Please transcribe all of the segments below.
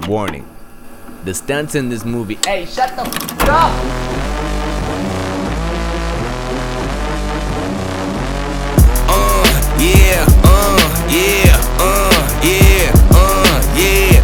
Warning. The stunts in this movie. Hey, shut the f up! Yeah, yeah, yeah, yeah,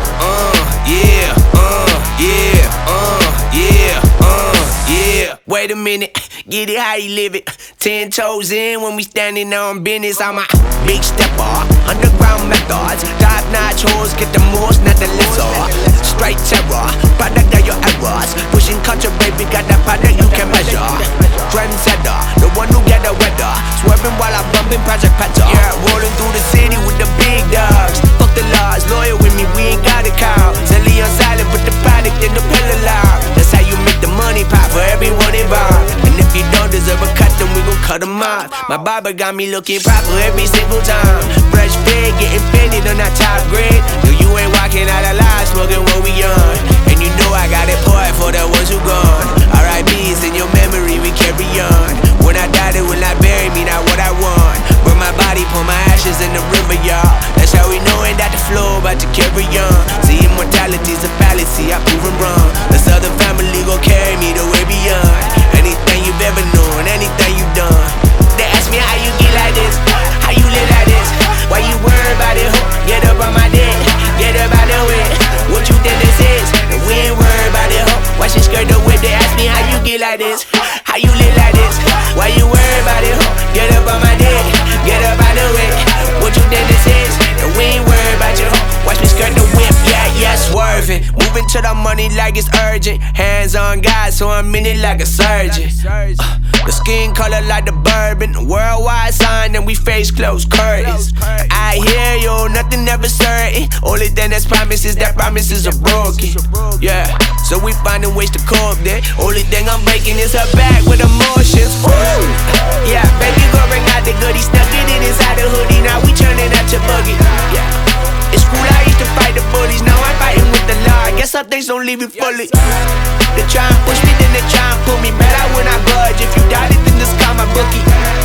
yeah. Wait a minute, get it how you live it. 10 toes in when we standing on business. I'm a big stepper, underground methods. Top notch hoes, get the most, not the lesser. Straight terror, product of your errors. Pushing culture, baby, got that product you can measure. Trendsetter, the one who get the weather. Swerving while I'm bumping Project Petter. Yeah, rolling through the city with the big dogs. Fuck the laws, loyal with me, we ain't got a cow. Zelly on silent, put the product in the pillar loud. That's how you make the money pop for everyone involved. And if you don't deserve a cut, then we gon' cut them off. My barber got me looking proper every single time. Fresh fade, getting fitted on that top grade. No, you ain't walking out alive, smoking what we on. And you know I got it poured for the ones who gone. R.I.P.'s in your memory, we carry on. When I die, they will not bury me, not what I want. Burn my body, pour my ashes in the river, y'all. That's how we knowin' that the flow about to carry on. See, immortality's a fallacy, I prove 'em wrong. The Southern family gon' carry me the way beyond. Anything you've ever known, anything you've done. They ask me how you get like this, how you live like this. Why you worry about it, ho? Get up on my dick, get up out the way. What you think this is? And we ain't worried about it, ho. Why she skirt the whip? They ask me how you get like this, how you live like this. Why you worry about it, ho? Get up on my dick, get up out the way. What you think this is? And we ain't worried about you, ho. Watch me skirt the whip, yeah, swerving. Moving to the money like it's urgent. Hands on God, so I'm in it like a surgeon. The skin color like the bourbon. Worldwide sign and we face closed curtains. I hear you, nothing ever certain. Only thing that's promised is that promises are broken. Yeah, so we finding ways to cope then. Only thing I'm breaking is her back with emotions. Ooh. Yeah, baby go bring out the goodies. Stuck it in inside the hoodie. Now we turning out your buggy. Yeah, it's cool, I used to fight the bullies. Now I'm fighting with the law. I guess some things don't leave you fully. They try and push me, then they try and pull me. Better when I budge. If you doubt it, then just call my bookie.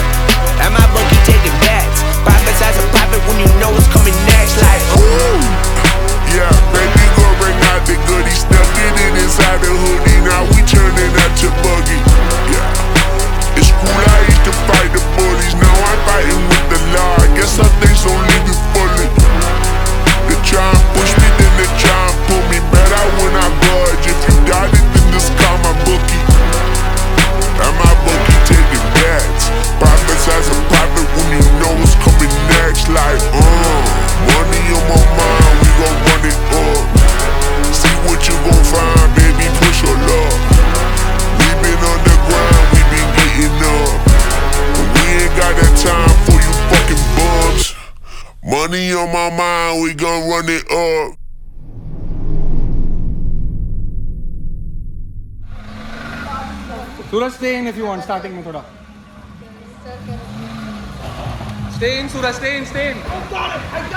And my bookie taking bets. Profits as a profit when you know what's coming next. Like, ooh. Yeah, baby, go bring out the goodies. Stuck it in inside the hoodie. Now we turning out your buggy. Yeah, it's cool, I used to fight the bullies. Now I'm fighting with the law. I guess some things don't leave you fully. They try and push me, then they try and pull me. Better when I budge. If you doubt it, then just call my bookie. And my bookie taking bets. Profits as a profit when you know what's coming next. Like, money on my mind, we gon' run it up. See what you gon' find, baby, push your luck. We been on the grind, we been getting up. And we ain't got that time for you fucking bums. Money on my mind, we gon' run it up. Suraj, stay in if you want, starting में थोड़ा. Stay in, Suraj, stay in.